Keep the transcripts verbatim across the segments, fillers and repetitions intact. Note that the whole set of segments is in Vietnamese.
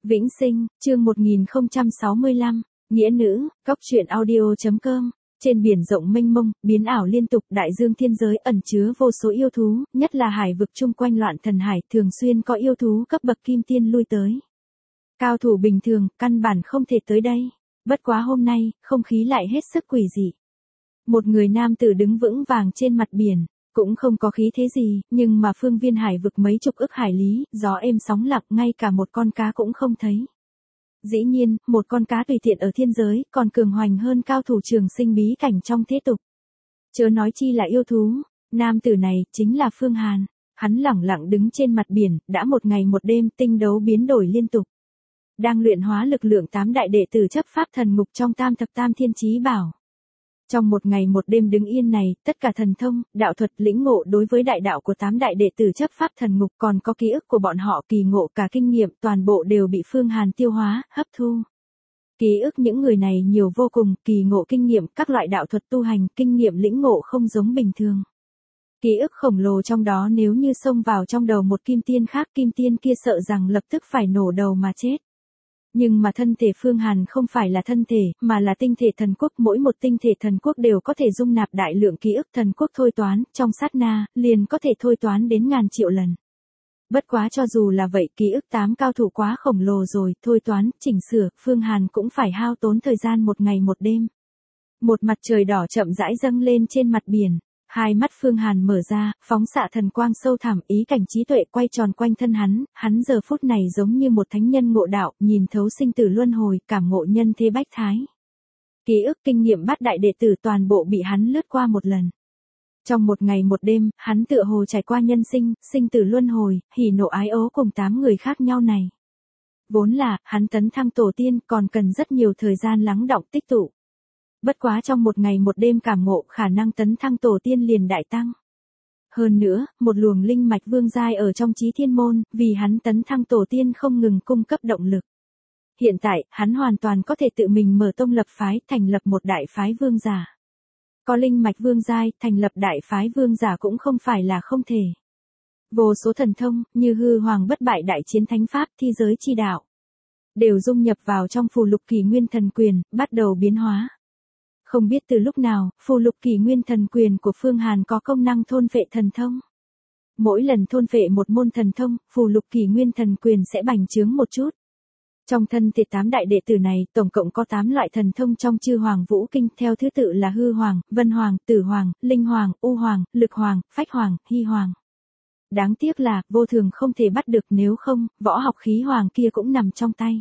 Vĩnh Sinh, chương một nghìn không trăm sáu mươi lăm, Nghĩa nữ, Cóc truyện audio chấm com. Trên biển rộng mênh mông, biến ảo liên tục, đại dương thiên giới ẩn chứa vô số yêu thú, nhất là hải vực chung quanh loạn thần hải, thường xuyên có yêu thú cấp bậc kim tiên lui tới. Cao thủ bình thường, căn bản không thể tới đây. Bất quá hôm nay, không khí lại hết sức quỷ dị. Một người nam tử đứng vững vàng trên mặt biển, cũng không có khí thế gì, nhưng mà phương viên hải vực mấy chục ức hải lý, gió êm sóng lặng, ngay cả một con cá cũng không thấy. Dĩ nhiên, một con cá tùy tiện ở thiên giới, còn cường hoành hơn cao thủ trường sinh bí cảnh trong thế tục. Chớ nói chi là yêu thú, nam tử này, chính là Phương Hàn. Hắn lẳng lặng đứng trên mặt biển, đã một ngày một đêm, tinh đấu biến đổi liên tục. Đang luyện hóa lực lượng tám đại đệ tử chấp pháp thần ngục trong tam thập tam thiên chí bảo. Trong một ngày một đêm đứng yên này, tất cả thần thông, đạo thuật lĩnh ngộ đối với đại đạo của tám đại đệ tử chấp pháp thần ngục, còn có ký ức của bọn họ, kỳ ngộ cả kinh nghiệm, toàn bộ đều bị Phương Hàn tiêu hóa, hấp thu. Ký ức những người này nhiều vô cùng, kỳ ngộ kinh nghiệm, các loại đạo thuật tu hành, kinh nghiệm lĩnh ngộ không giống bình thường. Ký ức khổng lồ trong đó nếu như xông vào trong đầu một kim tiên khác, kim tiên kia sợ rằng lập tức phải nổ đầu mà chết. Nhưng mà thân thể Phương Hàn không phải là thân thể, mà là tinh thể thần quốc, mỗi một tinh thể thần quốc đều có thể dung nạp đại lượng ký ức thần quốc thôi toán, trong sát na, liền có thể thôi toán đến ngàn triệu lần. Bất quá cho dù là vậy, ký ức tám cao thủ quá khổng lồ rồi, thôi toán, chỉnh sửa, Phương Hàn cũng phải hao tốn thời gian một ngày một đêm. Một mặt trời đỏ chậm rãi dâng lên trên mặt biển. Hai mắt Phương Hàn mở ra, phóng xạ thần quang sâu thẳm, ý cảnh trí tuệ quay tròn quanh thân hắn, hắn giờ phút này giống như một thánh nhân ngộ đạo, nhìn thấu sinh tử luân hồi, cảm ngộ nhân thế bách thái. Ký ức kinh nghiệm bát đại đệ tử toàn bộ bị hắn lướt qua một lần. Trong một ngày một đêm, hắn tựa hồ trải qua nhân sinh, sinh tử luân hồi, hỉ nộ ái ố cùng tám người khác nhau này. Vốn là, hắn tấn thăng tổ tiên còn cần rất nhiều thời gian lắng đọng tích tụ. Bất quá trong một ngày một đêm cảm ngộ, khả năng tấn thăng tổ tiên liền đại tăng. Hơn nữa, một luồng linh mạch vương giai ở trong chí thiên môn, vì hắn tấn thăng tổ tiên không ngừng cung cấp động lực. Hiện tại, hắn hoàn toàn có thể tự mình mở tông lập phái, thành lập một đại phái vương giả. Có linh mạch vương giai, thành lập đại phái vương giả cũng không phải là không thể. Vô số thần thông, như hư hoàng bất bại đại chiến thánh pháp, thi giới chi đạo, đều dung nhập vào trong phù lục kỳ nguyên thần quyền, bắt đầu biến hóa. Không biết từ lúc nào, phù lục kỳ nguyên thần quyền của Phương Hàn có công năng thôn phệ thần thông. Mỗi lần thôn phệ một môn thần thông, phù lục kỳ nguyên thần quyền sẽ bành trướng một chút. Trong thân thể tám đại đệ tử này, tổng cộng có tám loại thần thông trong chư hoàng vũ kinh, theo thứ tự là hư hoàng, vân hoàng, tử hoàng, linh hoàng, u hoàng, lực hoàng, phách hoàng, hy hoàng. Đáng tiếc là, vô thường không thể bắt được, nếu không, võ học khí hoàng kia cũng nằm trong tay.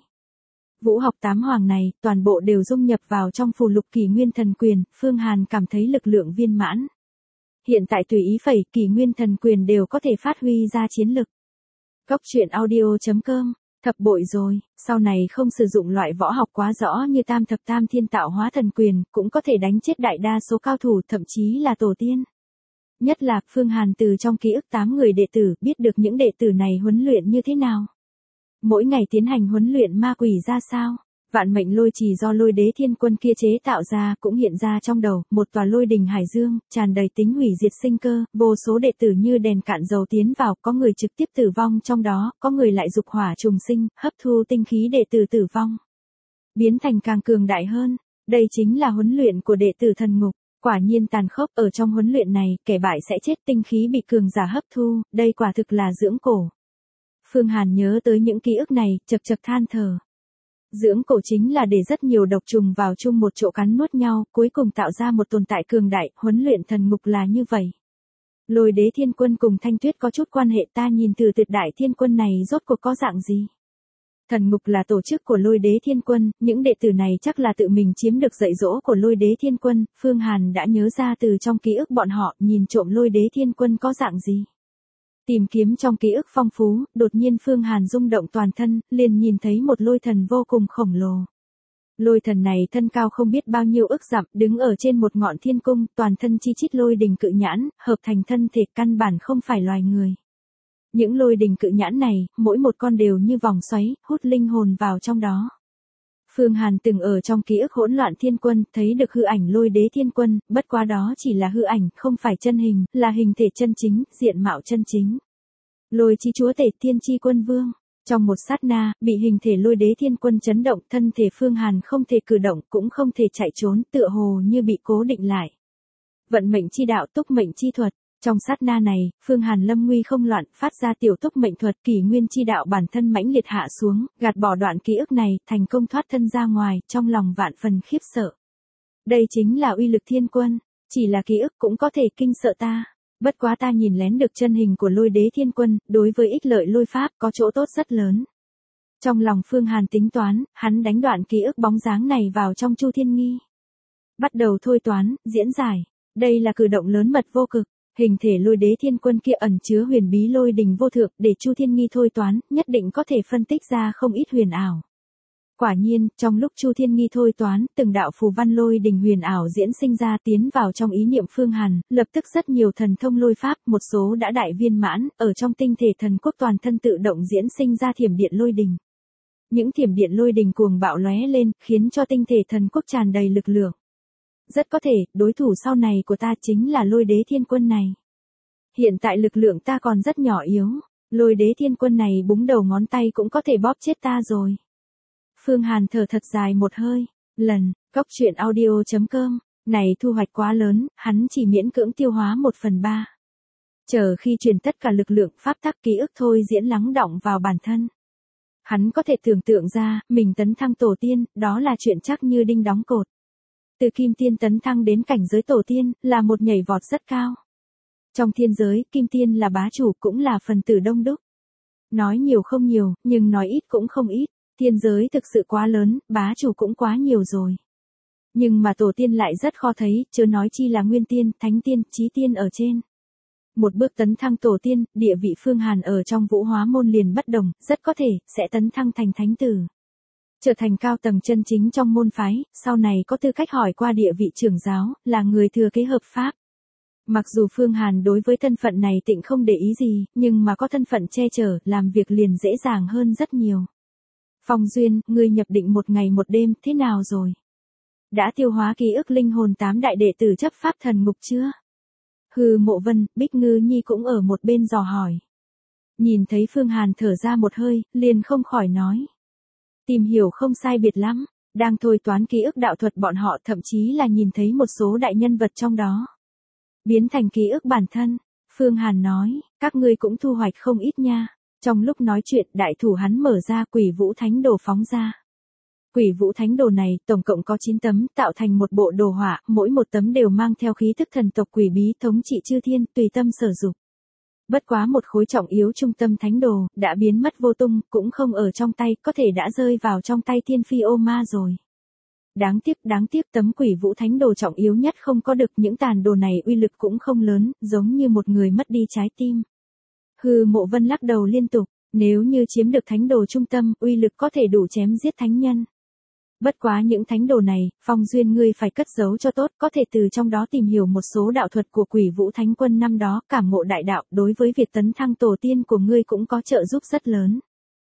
Vũ học tám hoàng này, toàn bộ đều dung nhập vào trong phù lục kỳ nguyên thần quyền, Phương Hàn cảm thấy lực lượng viên mãn. Hiện tại tùy ý phẩy, kỳ nguyên thần quyền đều có thể phát huy ra chiến lực. Cóc truyện audio chấm com, thập bội rồi, sau này không sử dụng loại võ học quá rõ như tam thập tam thiên tạo hóa thần quyền, cũng có thể đánh chết đại đa số cao thủ, thậm chí là tổ tiên. Nhất là, Phương Hàn từ trong ký ức tám người đệ tử, biết được những đệ tử này huấn luyện như thế nào. Mỗi ngày tiến hành huấn luyện ma quỷ ra sao? Vạn mệnh lôi trì do lôi đế thiên quân kia chế tạo ra cũng hiện ra trong đầu, một tòa lôi đình hải dương, tràn đầy tính hủy diệt sinh cơ, vô số đệ tử như đèn cạn dầu tiến vào, có người trực tiếp tử vong trong đó, có người lại dục hỏa trùng sinh, hấp thu tinh khí đệ tử tử vong. Biến thành càng cường đại hơn, đây chính là huấn luyện của đệ tử thần ngục, quả nhiên tàn khốc, ở trong huấn luyện này, kẻ bại sẽ chết, tinh khí bị cường giả hấp thu, đây quả thực là dưỡng cổ. Phương Hàn nhớ tới những ký ức này, chật chật than thở. Dưỡng cổ chính là để rất nhiều độc trùng vào chung một chỗ cắn nuốt nhau, cuối cùng tạo ra một tồn tại cường đại, huấn luyện thần ngục là như vậy. Lôi đế thiên quân cùng Thanh Tuyết có chút quan hệ, ta nhìn từ tuyệt đại thiên quân này rốt cuộc có dạng gì. Thần ngục là tổ chức của lôi đế thiên quân, những đệ tử này chắc là tự mình chiếm được dạy dỗ của lôi đế thiên quân, Phương Hàn đã nhớ ra từ trong ký ức bọn họ, nhìn trộm lôi đế thiên quân có dạng gì. Tìm kiếm trong ký ức phong phú, đột nhiên Phương Hàn rung động toàn thân, liền nhìn thấy một lôi thần vô cùng khổng lồ. Lôi thần này thân cao không biết bao nhiêu ức dặm, đứng ở trên một ngọn thiên cung, toàn thân chi chít lôi đình cự nhãn, hợp thành thân thể, căn bản không phải loài người. Những lôi đình cự nhãn này, mỗi một con đều như vòng xoáy, hút linh hồn vào trong đó. Phương Hàn từng ở trong ký ức hỗn loạn thiên quân, thấy được hư ảnh lôi đế thiên quân, bất quá đó chỉ là hư ảnh, không phải chân hình, là hình thể chân chính, diện mạo chân chính. Lôi chi chúa tể, thiên chi quân vương. Trong một sát na, bị hình thể lôi đế thiên quân chấn động, thân thể Phương Hàn không thể cử động, cũng không thể chạy trốn, tựa hồ như bị cố định lại. Vận mệnh chi đạo, túc mệnh chi thuật. Trong sát na này, Phương Hàn lâm nguy không loạn, phát ra tiểu túc mệnh thuật, kỷ nguyên chi đạo bản thân mãnh liệt hạ xuống, gạt bỏ đoạn ký ức này, thành công thoát thân ra ngoài, trong lòng vạn phần khiếp sợ. Đây chính là uy lực thiên quân, chỉ là ký ức cũng có thể kinh sợ ta. Bất quá ta nhìn lén được chân hình của lôi đế thiên quân, đối với ích lợi lôi pháp có chỗ tốt rất lớn. Trong lòng Phương Hàn tính toán, hắn đánh đoạn ký ức bóng dáng này vào trong Chu Thiên Nghi. Bắt đầu thôi toán, diễn giải. Đây là cử động lớn mật vô cực. Hình thể lôi đế thiên quân kia ẩn chứa huyền bí lôi đình vô thượng, để Chu Thiên Nghi thôi toán, nhất định có thể phân tích ra không ít huyền ảo. Quả nhiên, trong lúc Chu Thiên Nghi thôi toán, từng đạo phù văn lôi đình huyền ảo diễn sinh ra tiến vào trong ý niệm Phương Hàn, lập tức rất nhiều thần thông lôi pháp, một số đã đại viên mãn, ở trong tinh thể thần quốc toàn thân tự động diễn sinh ra thiểm điện lôi đình. Những thiểm điện lôi đình cuồng bạo lóe lên, khiến cho tinh thể thần quốc tràn đầy lực lượng. Rất có thể, đối thủ sau này của ta chính là lôi đế thiên quân này. Hiện tại lực lượng ta còn rất nhỏ yếu, lôi đế thiên quân này búng đầu ngón tay cũng có thể bóp chết ta rồi. Phương Hàn thở thật dài một hơi, lần, góc truyện audio chấm com, này thu hoạch quá lớn, hắn chỉ miễn cưỡng tiêu hóa một phần ba. Chờ khi truyền tất cả lực lượng pháp tắc ký ức thôi diễn lắng đọng vào bản thân. Hắn có thể tưởng tượng ra, mình tấn thăng tổ tiên, đó là chuyện chắc như đinh đóng cột. Từ kim tiên tấn thăng đến cảnh giới tổ tiên, là một nhảy vọt rất cao. Trong thiên giới, kim tiên là bá chủ cũng là phần tử đông đúc. Nói nhiều không nhiều, nhưng nói ít cũng không ít. Thiên giới thực sự quá lớn, bá chủ cũng quá nhiều rồi. Nhưng mà tổ tiên lại rất khó thấy, chớ nói chi là nguyên tiên, thánh tiên, chí tiên ở trên. Một bước tấn thăng tổ tiên, địa vị Phương Hàn ở trong vũ hóa môn liền bất đồng, rất có thể, sẽ tấn thăng thành thánh tử. Trở thành cao tầng chân chính trong môn phái, sau này có tư cách hỏi qua địa vị trưởng giáo, là người thừa kế hợp pháp. Mặc dù Phương Hàn đối với thân phận này tịnh không để ý gì, nhưng mà có thân phận che chở, làm việc liền dễ dàng hơn rất nhiều. Phong Duyên, ngươi nhập định một ngày một đêm, thế nào rồi? Đã tiêu hóa ký ức linh hồn tám đại đệ tử chấp pháp thần ngục chưa? Hư Mộ Vân, Bích Ngư Nhi cũng ở một bên dò hỏi. Nhìn thấy Phương Hàn thở ra một hơi, liền không khỏi nói. Tìm hiểu không sai biệt lắm, đang thôi toán ký ức đạo thuật bọn họ, thậm chí là nhìn thấy một số đại nhân vật trong đó. Biến thành ký ức bản thân, Phương Hàn nói, các ngươi cũng thu hoạch không ít nha. Trong lúc nói chuyện, đại thủ hắn mở ra Quỷ Vũ Thánh Đồ phóng ra. Quỷ Vũ Thánh Đồ này, tổng cộng có chín tấm, tạo thành một bộ đồ họa, mỗi một tấm đều mang theo khí thức thần tộc quỷ bí thống trị chư thiên, tùy tâm sở dục. Bất quá một khối trọng yếu trung tâm thánh đồ, đã biến mất vô tung, cũng không ở trong tay, có thể đã rơi vào trong tay Thiên Phi Ô Ma rồi. Đáng tiếc, đáng tiếc tấm Quỷ Vũ Thánh Đồ trọng yếu nhất không có được, những tàn đồ này uy lực cũng không lớn, giống như một người mất đi trái tim. Hư Mộ Vân lắc đầu liên tục, nếu như chiếm được thánh đồ trung tâm, uy lực có thể đủ chém giết thánh nhân. Bất quá những thánh đồ này, Phong Duyên ngươi phải cất giấu cho tốt, có thể từ trong đó tìm hiểu một số đạo thuật của Quỷ Vũ Thánh Quân năm đó, cảm ngộ đại đạo, đối với việc tấn thăng tổ tiên của ngươi cũng có trợ giúp rất lớn.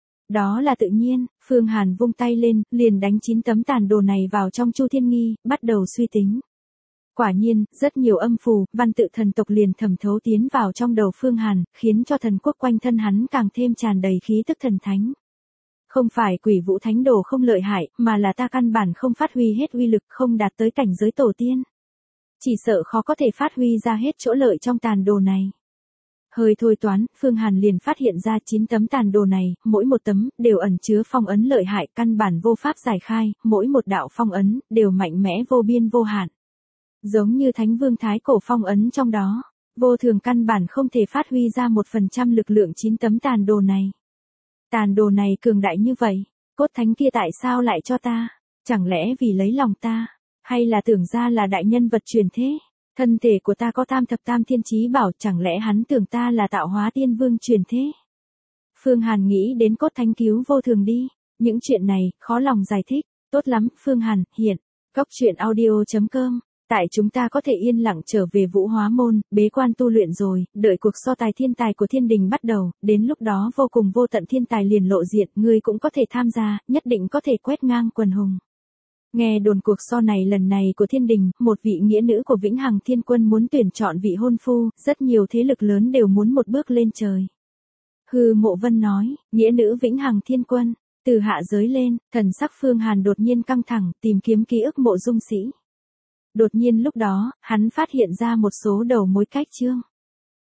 Đó là tự nhiên, Phương Hàn vung tay lên, liền đánh chín tấm tàn đồ này vào trong Chu Thiên Nghi, bắt đầu suy tính. Quả nhiên, rất nhiều âm phù, văn tự thần tộc liền thẩm thấu tiến vào trong đầu Phương Hàn, khiến cho thần quốc quanh thân hắn càng thêm tràn đầy khí tức thần thánh. Không phải Quỷ Vũ Thánh Đồ không lợi hại, mà là ta căn bản không phát huy hết uy lực, không đạt tới cảnh giới tổ tiên. Chỉ sợ khó có thể phát huy ra hết chỗ lợi trong tàn đồ này. Hơi thôi toán, Phương Hàn liền phát hiện ra chín tấm tàn đồ này, mỗi một tấm, đều ẩn chứa phong ấn lợi hại, căn bản vô pháp giải khai, mỗi một đạo phong ấn, đều mạnh mẽ vô biên vô hạn. Giống như Thánh Vương Thái Cổ phong ấn trong đó, vô thường căn bản không thể phát huy ra một phần trăm lực lượng chín tấm tàn đồ này. Tàn đồ này cường đại như vậy, cốt thánh kia tại sao lại cho ta? Chẳng lẽ vì lấy lòng ta? Hay là tưởng ra là đại nhân vật truyền thế? Thân thể của ta có tam thập tam thiên chí bảo, chẳng lẽ hắn tưởng ta là tạo hóa tiên vương truyền thế? Phương Hàn nghĩ đến cốt thánh cứu vô thường đi. Những chuyện này, khó lòng giải thích. Tốt lắm, Phương Hàn, hiện. Góc truyện audio chấm com. Tại chúng ta có thể yên lặng trở về vũ hóa môn, bế quan tu luyện rồi, đợi cuộc so tài thiên tài của thiên đình bắt đầu, đến lúc đó vô cùng vô tận thiên tài liền lộ diện, ngươi cũng có thể tham gia, nhất định có thể quét ngang quần hùng. Nghe đồn cuộc so này lần này của thiên đình, một vị nghĩa nữ của Vĩnh Hằng Thiên Quân muốn tuyển chọn vị hôn phu, rất nhiều thế lực lớn đều muốn một bước lên trời. Hư Mộ Vân nói, nghĩa nữ vĩnh hằng thiên quân, từ hạ giới lên, thần sắc Phương Hàn đột nhiên căng thẳng, tìm kiếm ký ức Mộ Dung Sĩ. Đột nhiên lúc đó, hắn phát hiện ra một số đầu mối cách chương.